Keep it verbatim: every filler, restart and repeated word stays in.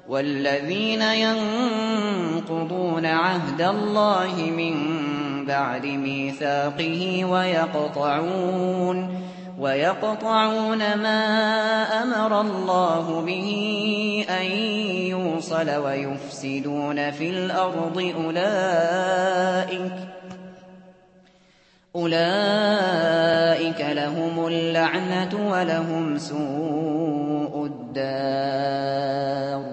وَالَّذِينَ يَنقُضُونَ عَهْدَ اللَّهِ مِن بَعْدِ مِيثَاقِهِ وَيَقْطَعُونَ وَيَقْطَعُونَ مَا أَمَرَ اللَّهُ بِهِ أَن يُوصَلَ وَيُفْسِدُونَ فِي الْأَرْضِ أُولَٰئِكَ أُولَٰئِكَ لَهُمُ اللَّعْنَةُ وَلَهُمْ سُوءُ الدَّارِ